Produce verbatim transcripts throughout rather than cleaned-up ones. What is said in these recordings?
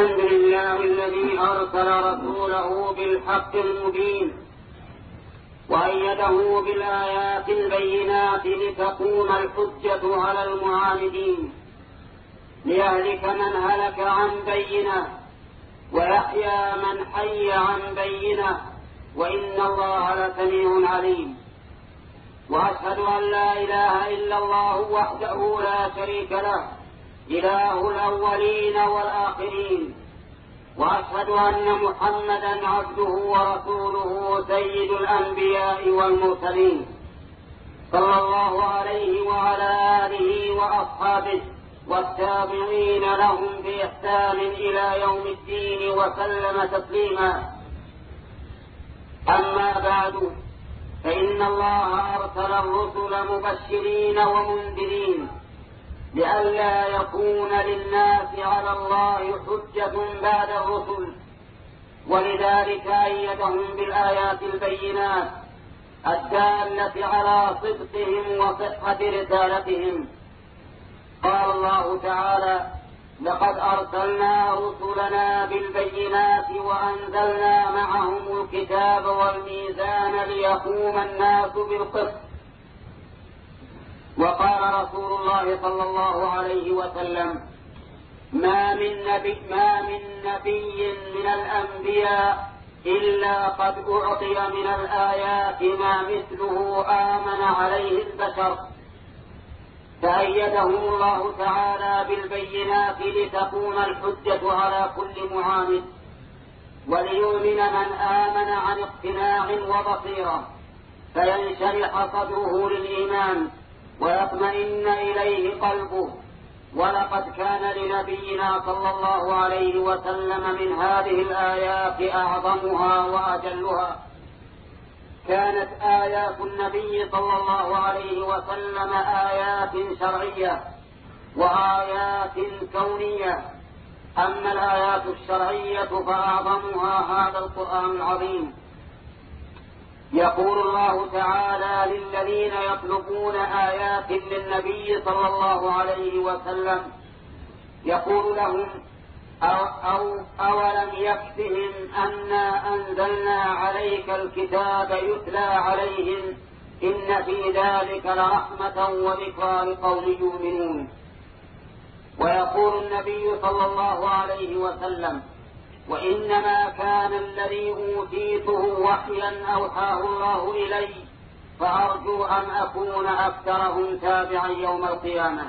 الحمد لله الذي أرسل رسوله بالحق المبين وأيده بالآيات البينات لتقوم الحجة على المعاندين، ليهلك من هلك عن بينة ويحيى من حي عن بينة، وإن الله لسميع عليم. وأشهد أن لا إله إلا الله وحده لا شريك له، إله الأولين والآخرين. وأشهد أن محمدا عبده ورسوله سيد الأنبياء والمرسلين، صلى الله عليه وعلى آله وأصحابه والتابعين لهم بإحسان إلى يوم الدين وسلم تسليما. أما بعد، فإن الله أرسل الرسل مبشرين ومنذرين لئلا يكون للناس على الله حجة بعد الرسل، ولذلك أيدهم بالآيات البينات الدالة على صدقهم وصحة رسالتهم. قال الله تعالى: لقد أرسلنا رسلنا بالبينات وأنزلنا معهم الكتاب والميزان ليقوم الناس بالقسط. وقال رسول الله صلى الله عليه وسلم: ما من نبي, ما من نبي من الأنبياء إلا قد أعطي من الآيات ما مثله آمن عليه البشر، فأيدهم الله تعالى بالبينات لتقوم الحجة على كل معاند، وليؤمن من آمن عن اقتناع وبصيرة، فينشرح صدره للإيمان ويطمئن إليه قلبه. ولقد كان لنبينا صلى الله عليه وسلم من هذه الآيات أعظمها وأجلها. كانت آيات النبي صلى الله عليه وسلم آيات شرعية وآيات كونية. أما الآيات الشرعية فأعظمها هذا القرآن العظيم. يقول الله تعالى للذين يطلبون آيات للنبي صلى الله عليه وسلم، يقول لهم: أو, أو أولم يكفهم أنا أنزلنا عليك الكتاب يتلى عليهم إن في ذلك لرحمة وذكرى لقوم يؤمنون. ويقول النبي صلى الله عليه وسلم: وإنما كان الذي أوتيته وحيا أوحاه الله إلي، فأرجو أن أكون أكثرهم تابعا يوم القيامة.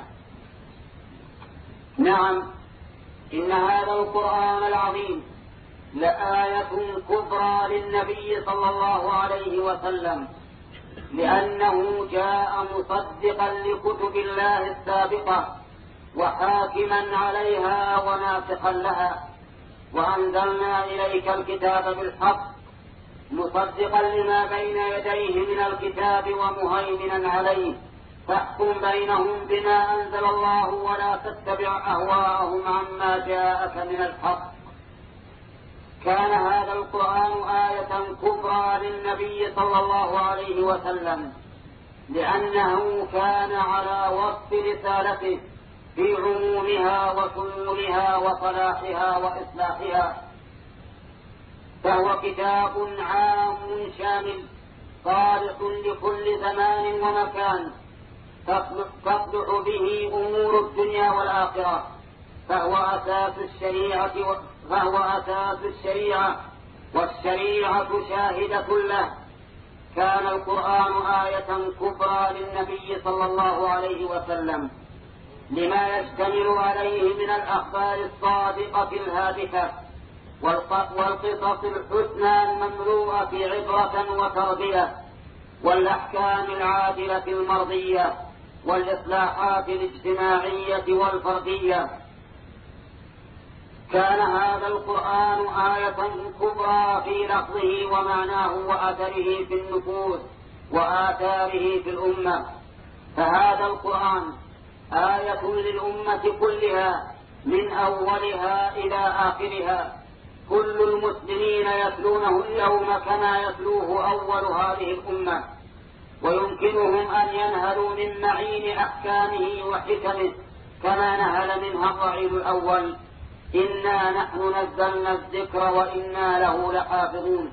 نعم، إن هذا القرآن العظيم لآية كبرى للنبي صلى الله عليه وسلم، لأنه جاء مصدقا لكتب الله السابقة وحاكما عليها وناسخا لها. وأنزلنا إليك الكتاب بالحق مصدقا لما بين يديه من الكتاب ومهيمنا عليه، فاحكم بينهم بما أنزل الله ولا تتبع أهواءهم عما جاءك من الحق. كان هذا القرآن آية كبرى للنبي صلى الله عليه وسلم، لأنه كان على وصف رسالته في عمومها وشمولها وصلاحها وإصلاحها. فهو كتاب عام شامل صالح لكل زمان ومكان، تصلح به أمور الدنيا والآخرة، فهو أساس الشريعة فهو أساس الشريعة والشريعة شاهدة له. كان القرآن آية كبرى للنبي صلى الله عليه وسلم لما يشتمل عليه من الأخبار الصادقة الهادفة والقصص الحسنى المملوءة عبرة وتربية، والأحكام العادلة المرضية، والإصلاحات الاجتماعية والفردية. كان هذا القرآن آية كبرى في لفظه ومعناه وأثره في النفوس وآثاره في الأمة. فهذا القرآن آية للأمة كلها من أولها إلى آخرها. كل المسلمين يتلونه اليوم كما يتلوه أول هذه الأمة، ويمكنهم أن ينهلوا من معين أحكامه وحكمه كما نهل منها الرعيل الأول. إنا نحن نزلنا الذكر وإنا له لحافظون.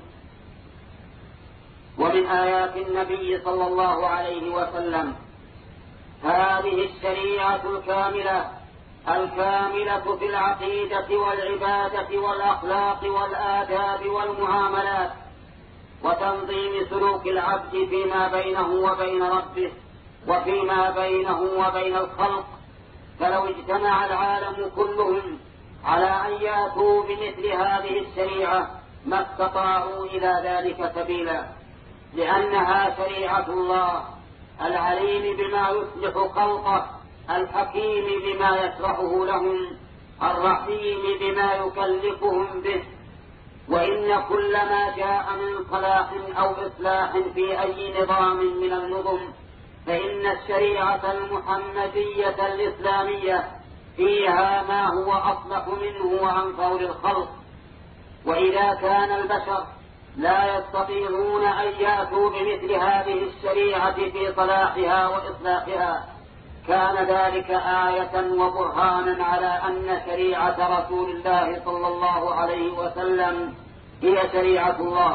ومن آيات النبي صلى الله عليه وسلم هذه الشريعة الكاملة الكاملة في العقيدة والعبادة والأخلاق والآداب والمعاملات وتنظيم سلوك العبد فيما بينه وبين ربه وفيما بينه وبين الخلق. فلو اجتمع العالم كلهم على أن يأتوا بمثل هذه الشريعة ما استطاعوا إلى ذلك سبيلا، لأنها شريعة الله العليم بما يصلح خلقه، الحكيم بما يشرحه لهم، الرحيم بما يكلفهم به. وإن كل ما جاء من صلاح أو إصلاح في أي نظام من النظم فإن الشريعة المحمدية الإسلامية فيها ما هو أصلح منه وأنفع للخلق. وإذا كان البشر لا يستطيعون أن يأتوا بمثل هذه الشريعة في صلاحها وإصلاحها كان ذلك آية وبرهانا على أن شريعة رسول الله صلى الله عليه وسلم هي شريعة الله.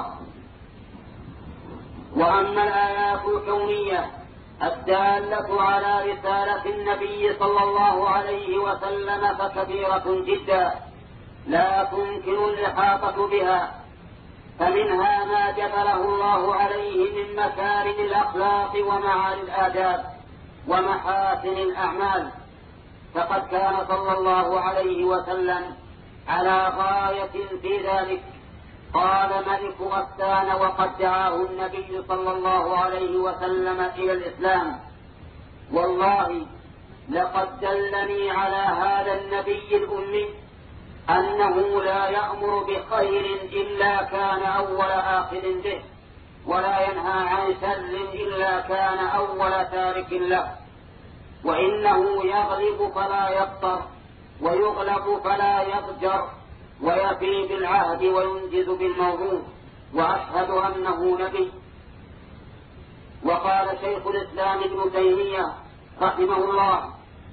وأما الآيات الكونية الدالة على رسالة النبي صلى الله عليه وسلم فكثيرة جدا لا تمكن الإحاطة بها، فمنها ما جبله الله عليه من مكارم الأخلاق ومعالي الآداب ومحاسن الأعمال. فقد كان صلى الله عليه وسلم على غاية في ذلك. قال ملك غسان وقد دعاه النبي صلى الله عليه وسلم إلى الإسلام: والله لقد دلني على هذا النبي الأمي أنه لا يأمر بخير إلا كان أول آخذ به، ولا ينهى عن شر إلا كان أول تارك له، وإنه يغلب فلا يقطر ويغلب فلا يضجر ويفي بالعهد وينجز بالموعود، وأشهد أنه نبي. وقال شيخ الإسلام ابن تيمية رحمه الله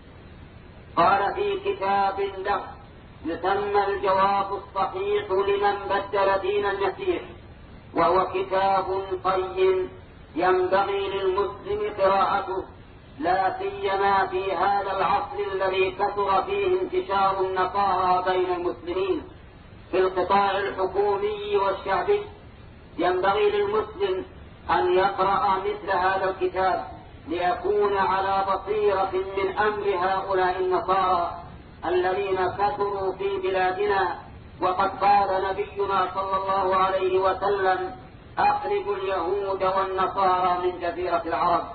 قال في كتاب له يسمى الجواب الصحيح لمن بدل دين المسيح، وهو كتاب قيم ينبغي للمسلم قراءته، لا سيما في هذا العصر الذي كثر فيه انتشار النصارى بين المسلمين في القطاع الحكومي والشعبي. ينبغي للمسلم أن يقرأ مثل هذا الكتاب ليكون على بصيرة من أمر هؤلاء النصارى الذين كثروا في بلادنا. وقد قال نبينا صلى الله عليه وسلم: أخرجوا اليهود والنصارى من جزيرة العرب.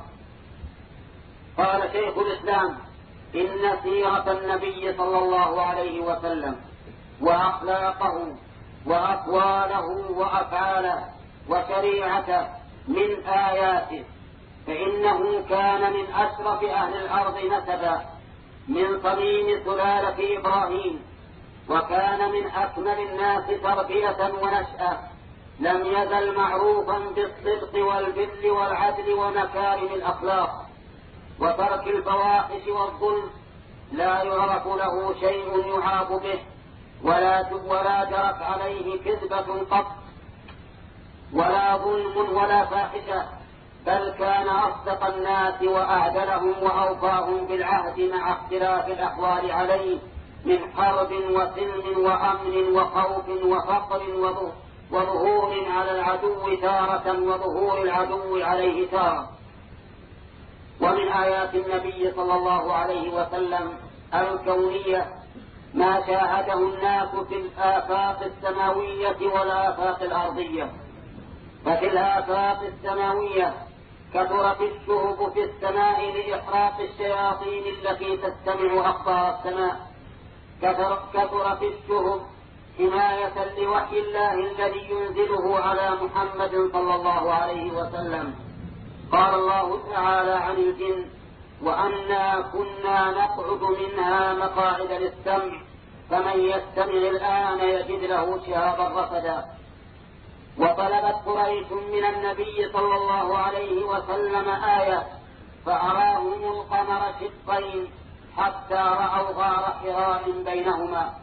قال شيخ الإسلام: إن سيرة النبي صلى الله عليه وسلم وأخلاقه وأقواله وأفعاله وشريعته من آياته، فإنه كان من أشرف أهل الأرض نسبا من صميم سلالة إبراهيم، وكان من أكمل الناس تربية ونشأة، لم يزل معروفا بالصدق والبر والعدل ومكارم الأخلاق وترك الفواحش والظلم، لا يعرف له شيء يعاب به ولا ولا جرت عليه كذبة قط ولا ظلم ولا فاحشة، بل كان أصدق الناس وأعدلهم وأوفاهم بالعهد مع اختلاف الأحوال عليه من حرب وسلم وأمن وخوف وفقر وظهور على العدو تارة وظهور العدو عليه تارة. ومن آيات النبي صلى الله عليه وسلم الكونية ما شاهده الناس في الآفاق السماوية والآفاق الأرضية. ففي الآفاق السماوية كثرت الشهب في السماء لإحراق الشياطين التي تستمع أخبار السماء. كثرت الشهب حماية لوحي الله الذي ينزله على محمد صلى الله عليه وسلم. قال الله تعالى عن الجن: وأنا كنا نقعد منها مقاعد للسمع فمن يستمع الآن يجد له شهابا رصدا. وطلبت قريش من النبي صلى الله عليه وسلم آية فأراهم القمر شقين حتى رأوا غار حراء بينهما،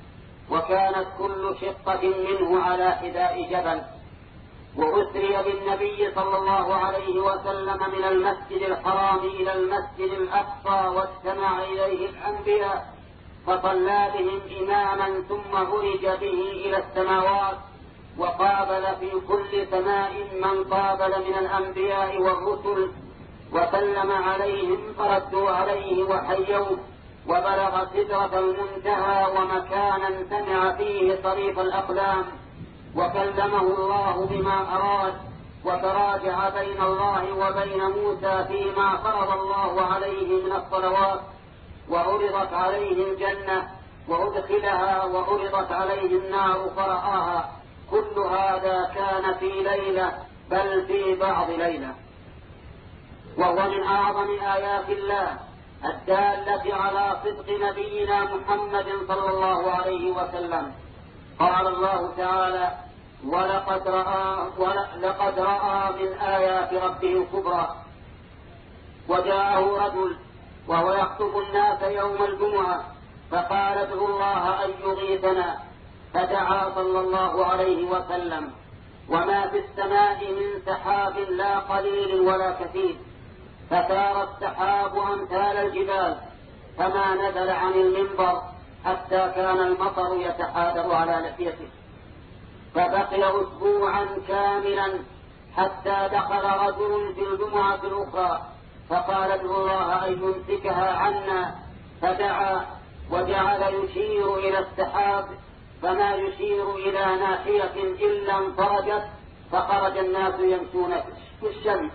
وكانت كل شقة منه على حذاء جبل. وأسري بالنبي صلى الله عليه وسلم من المسجد الحرام إلى المسجد الأقصى واجتمع إليه الأنبياء فصلى بهم إماما ثم عرج به إلى السماوات، وقابل في كل سماء من قابل من الأنبياء والرسل وسلم عليهم فردوا عليه وحيوه، وبلغ سدرة المنتهى ومكانا سمع فيه صريف الأقلام، وكلمه الله بما أراد، وتراجع بين الله وبين موسى فيما فرض الله عليه من الصلوات، وعرضت عليه الجنة وأدخلها وعرضت عليه النار فرآها. كل هذا كان في ليلة بل في بعض ليلة، وهو من أعظم آيات الله الدالة على صدق نبينا محمد صلى الله عليه وسلم. قال الله تعالى: ولقد رأى, ولقد رأى من آيات ربه الكبرى. وجاءه رجل وهو يخطب الناس يوم الجمعة فقال: ادعوا الله أن يغيثنا، فدعا صلى الله عليه وسلم، وما في السماء من سحاب لا قليل ولا كثير، فسار السحاب أمثال الجبال، فما نزل عن المنبر حتى كان المطر يتحادر على لحيته، فبقي أسبوعا كاملا حتى دخل رجل في الجمعة الأخرى فقال: ادعوا الله أن يمسكها عنا، فدعا وجعل يشير إلى السحاب فما يشير إلى ناحية إلا انفرجت، فخرج الناس يمشون في الشمس.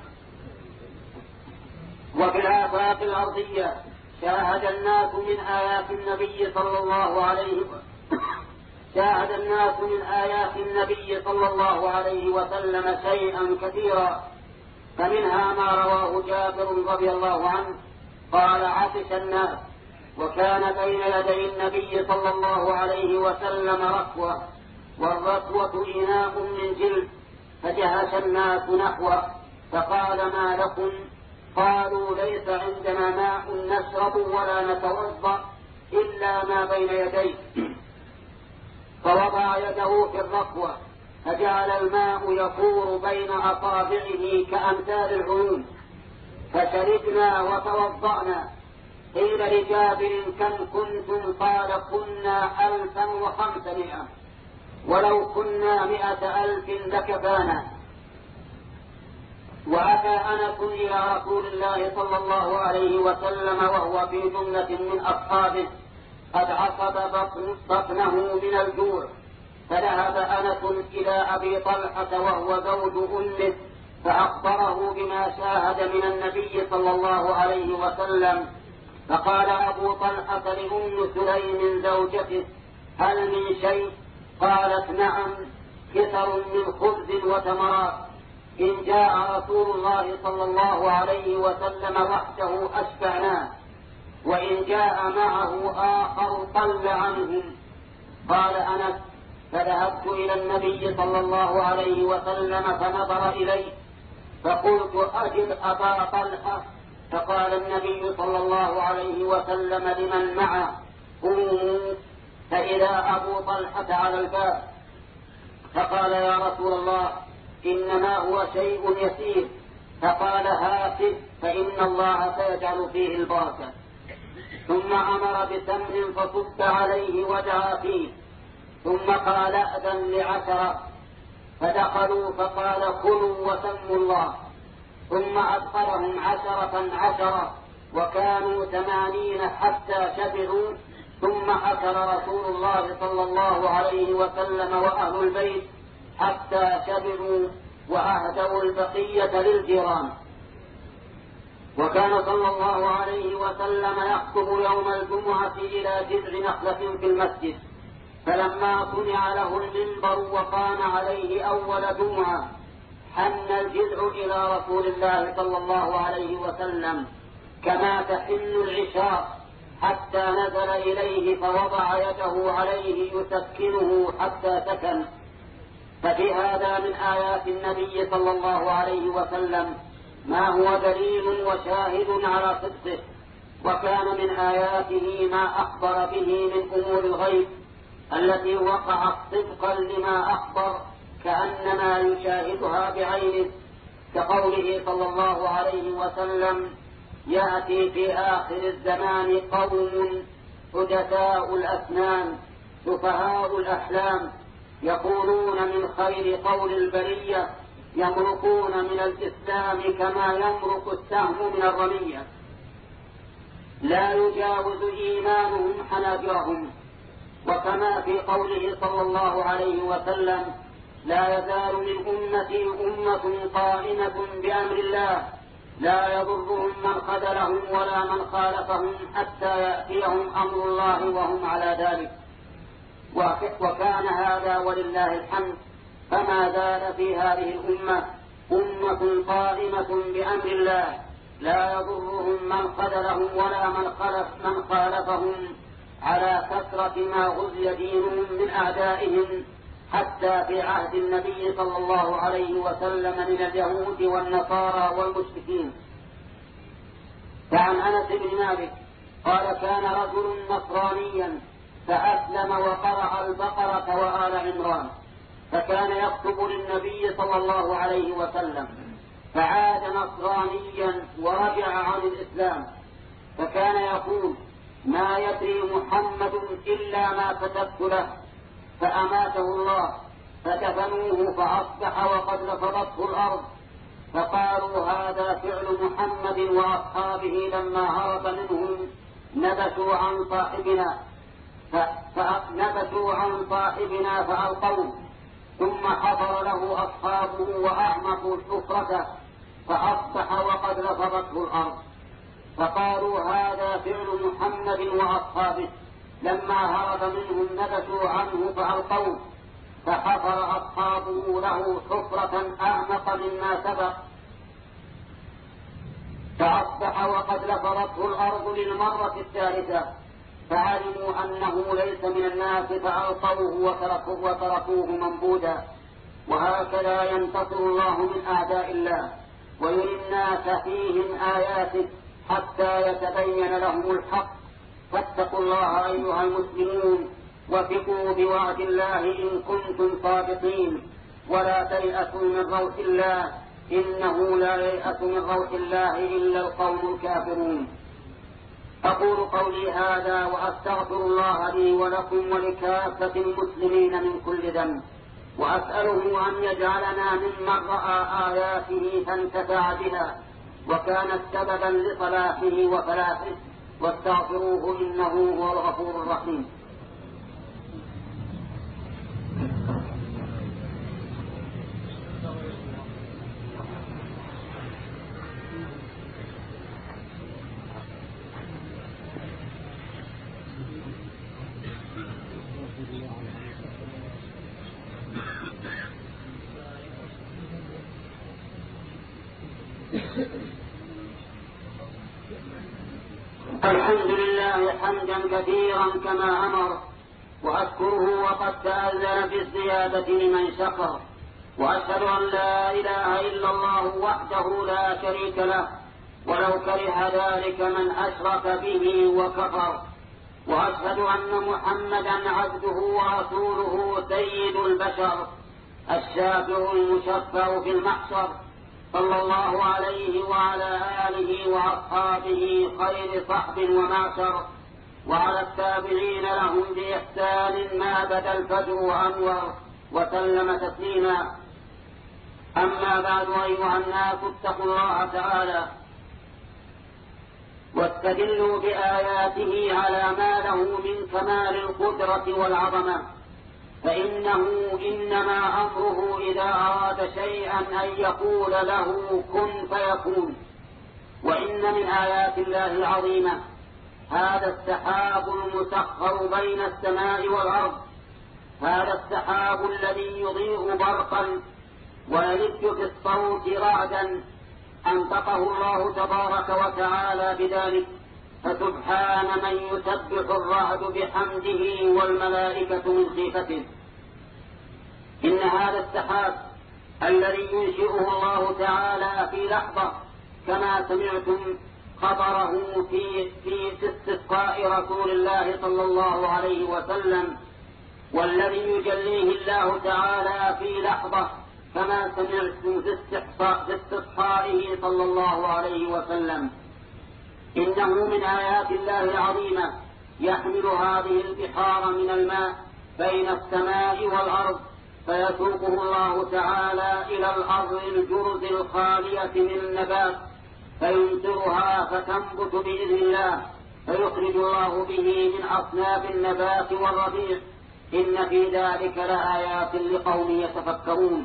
وفي الآفاق الأرضية شاهد الناس من آيات النبي صلى الله عليه وسلم شاهد الناس من آيات النبي صلى الله عليه وسلم شيئا كثيرا، فمنها ما رواه جابر رضي الله عنه قال: عطش الناس، وكان بين يدي النبي صلى الله عليه وسلم ركوة، والركوة إناء من جلد، فجهش الناس نحوه فقال: ما لكم؟ قالوا: ليس عندنا ماء نشرب ولا نتوضأ إلا ما بين يديه. فوضع يده في الركوة فجعل الماء يفور بين أصابعه كأمثال العيون، فشربنا وتوضأنا. قيل لجابر: كم كنتم؟ قال: كنا ألفا وخمسمائة، ولو كنا مئة ألف لكفانا. وأتى أنس إلى رسول الله صلى الله عليه وسلم وهو في جملة من أصحابه قد عصب بطنه من الجوع، فذهب أنس إلى أبي طلحة وهو زوج أمه فأخبره بما شاهد من النبي صلى الله عليه وسلم. فقال أبو طلحة لأم سليم زوجته: هل من شيء؟ قالت: نعم، كثر من خبز وتمرات، إن جاء رسول الله صلى الله عليه وسلم وحده أشبعناه، وإن جاء معه آخر قل عنهم. قال أنس: فذهبت إلى النبي صلى الله عليه وسلم فنظر إليه، فقلت: أجب أبا طلحة. فقال النبي صلى الله عليه وسلم لمن معه: قوموا. فإذا أبو طلحة على الباب، فقال: يا رسول الله، إنما هو شيء يسير. فقال: هاته، فإن الله سيجعل فيه البركة. ثم أمر بسمن فصب عليه ودعا فيه، ثم قال: أذن لعشرة، فدخلوا فقال: كلوا وسموا الله. ثم أدخلهم عشرة عشرة، وكانوا ثمانين حتى شبعوا. ثم أكل رسول الله صلى الله عليه وسلم وأهل البيت حتى شبعوا، وأهدوا البقية للجيران. وكان صلى الله عليه وسلم يخطب يوم الجمعة إلى جذع نخلة في المسجد، فلما صنع له المنبر وقام عليه أول جمعة حن الجذع إلى رسول الله صلى الله عليه وسلم كما تحن العشاء، حتى نزل إليه فوضع يده عليه يسكنه حتى سكن. ففي هذا من آيات النبي صلى الله عليه وسلم ما هو دليل وشاهد على صدقه. وكان من آياته ما أخبر به من أمور الغيب، التي وقعت طبقا لما أخبر كأنما يشاهدها بعينه، كقوله صلى الله عليه وسلم: يأتي في آخر الزمان قوم حدثاء الأسنان سفهاء الأحلام يقولون من خير قول البرية يمرقون من الإسلام كما يمرق السهم من الرمية، لا يجاوز إيمانهم حناجرهم. وكما في قوله صلى الله عليه وسلم: لا يزال من أمتي أمة قائمة بأمر الله لا يضرهم من خذلهم ولا من خالفهم حتى يأتيهم أمر الله وهم على ذلك. وكان هذا ولله الحمد، فما زال في هذه الأمة أمة قائمة بأمر الله لا يضرهم من خذلهم ولا من خلف من خالفهم، على كثرة ما غزي دينهم من أعدائهم، حتى في عهد النبي صلى الله عليه وسلم من اليهود والنصارى والمشركين. فعن أنس بن مالك قال: كان رجل نصرانيا فأسلم وقرأ البقرة وآل عمران، فكان يكتب للنبي صلى الله عليه وسلم، فعاد نصرانيا ورجع عن الإسلام، فكان يقول: ما يدري محمد إلا ما كتبت له، فأماته الله فدفنوه فأصبح وقد لفظته الأرض. فقالوا: هذا فعل محمد وأصحابه لما هرب منهم نبشوا عن صاحبنا فنبشوا عن صاحبنا فألقوه، ثم حضر له أصحابه وأعمقوا حفرته فأصبح وقد لفظته الأرض. فقالوا: هذا فعل محمد وأصحابه لما هرب منهم نبشوا عنه فألقوه، فحفر أصحابه له حفرة أعمق مما سبق، فأصبح وقد لفظته الأرض للمرة الثالثة، فعلموا أنه ليس من الناس فألقوه وتركوه, وتركوه منبوذا. وهكذا ينتصر الله من أعداء الله ويري الناس فيهم آياته حتى يتبين لهم الحق. فاتقوا الله أيها المسلمون، وثقوا بوعد الله إن كنتم صادقين، ولا تيأسوا من روح الله، إنه لا ييأس من روح الله إلا القوم الكافرون. أقول قولي هذا وأستغفر الله لي ولكم ولكافة المسلمين من كل ذنب، وأسأله أن يجعلنا ممن رأى آياته فانتفع بها وكانت سببا لصلاحه وفلاحه، واستغفروه إنه هو الغفور الرحيم. الحمد لله حمدا كثيرا كما أمر، وأشكره وقد تأذن بالزيادة لمن شكر، وأشهد أن لا إله إلا الله وحده لا شريك له ولو كره ذلك من أشرك به وكفر، وأشهد أن محمدا عبده ورسوله سيد البشر الشافع المشفع في المحشر، صلى الله عليه وعلى آله وأصحابه خير صحب ومعشر، وعلى التابعين لهم بإحسان ما بدا الفجر وأنور، وسلم تسليما. أما بعد، أيها الناس اتقوا الله تعالى واستدلوا بآياته على ما له من كمال القدرة والعظمة، فإنه إنما أمره إذا أراد شيئا أن يقول له كن فيكون. وإن من آيات الله العظيمة هذا السحاب المسخر بين السماء والأرض، هذا السحاب الذي يضيء برقا ويلج في الصوت رعدا أنطقه الله تبارك وتعالى بذلك، فسبحان من يسبح الرعد بحمده والملائكة من خيفته. إن هذا السحاب الذي ينشئه الله تعالى في لحظة، كما سمعتم خبره في في استسقاء رسول الله صلى الله عليه وسلم والذي يجليه الله تعالى في لحظة، كما سمعتم في استصحائه صلى الله عليه وسلم. إنه من آيات الله العظيمة يحمل هذه البحار من الماء بين السماء والأرض، فيسوقه الله تعالى إلى الأرض الجرز الخالية من النبات، فيمطرها فتنبت بإذن الله، فيخرج الله به من أصناف النبات والربيع. إن في ذلك لآيات لقوم يتفكرون.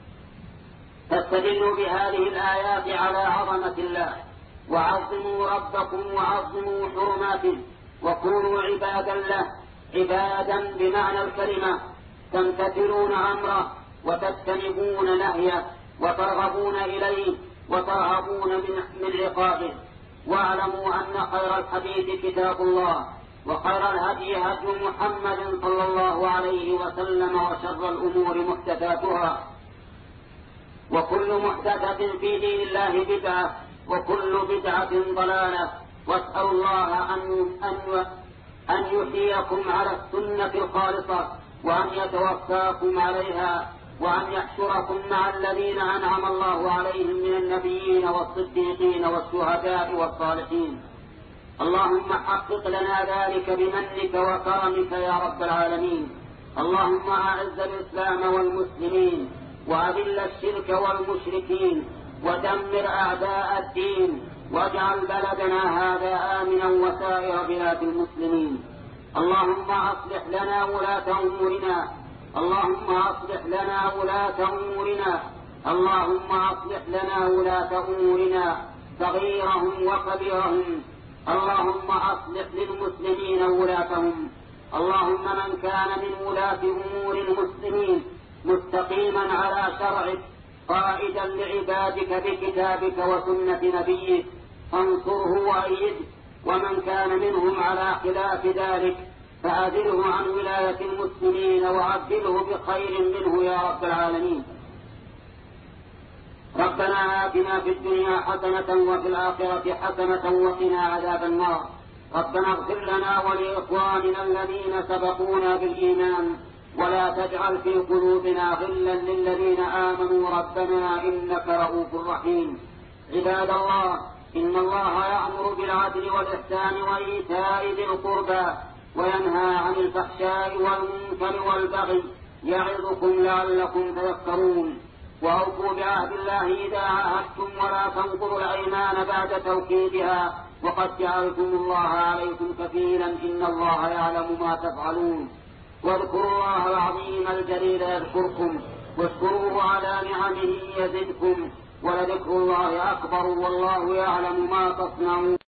فاستدلوا بهذه الآيات على عظمة الله، وعظموا ربكم وعظموا حرماته، وكونوا عبادا له، عبادا بمعنى الكلمة، تمتثلون أمره وتجتنبون نهيه وترغبون إليه وترهبون من عقابه. واعلموا أن خير الحديث كتاب الله، وخير الهدي هدي محمد صلى الله عليه وسلم، وشر الأمور محدثاتها، وكل محدثة في دين الله بدعة، وكل بدعة ضلالة. واسأل الله أن, أن, أن يحييكم على السنة الخالصة، وأن يتوفاكم عليها، وأن يحشركم مع الذين أنعم الله عليهم من النبيين والصديقين والشهداء والصالحين. اللهم حقق لنا ذلك بمنك وكرمك يا رب العالمين. اللهم أعز الإسلام والمسلمين، وأذل الشرك والمشركين، ودمر أعداء الدين، واجعل بلدنا هذا آمنا وسائر بلاد المسلمين. اللهم أصلح لنا ولاة أمورنا، اللهم أصلح لنا ولاة أمورنا، اللهم أصلح لنا ولاة أمورنا صغيرهم وكبيرهم. اللهم أصلح للمسلمين ولاتهم. اللهم من كان من ولاة أمور المسلمين مستقيما على شرعك، قائدا لعبادك بكتابك وسنة نبيك، فانصره وأيده. ومن كان منهم على خلاف ذلك فأذله عن ولاية المسلمين، وعبده بخير منه يا رب العالمين. ربنا آتنا في الدنيا حسنة وفي الآخرة حسنة وقنا عذاب النار. ربنا اغفر لنا ولإخواننا الذين سبقونا بالإيمان، ولا تجعل في قلوبنا غلا للذين آمنوا ربنا إنك رؤوف رحيم. عباد الله، إن الله يأمر بالعدل والإحسان وإيتاء ذي القربى، وينهى عن الفحشاء والمنكر والبغي، يعظكم لعلكم تذكرون. وأوفوا بعهد الله إذا عاهدتم، ولا تنقضوا الأيمان بعد توكيدها، وقد جعلتم الله عليكم كفيلا، إن الله يعلم ما تفعلون. واذكروا الله العظيم الجليل يذكركم، واشكروه على نعمه يزدكم، ولذكر الله أكبر، والله يعلم ما تصنعون.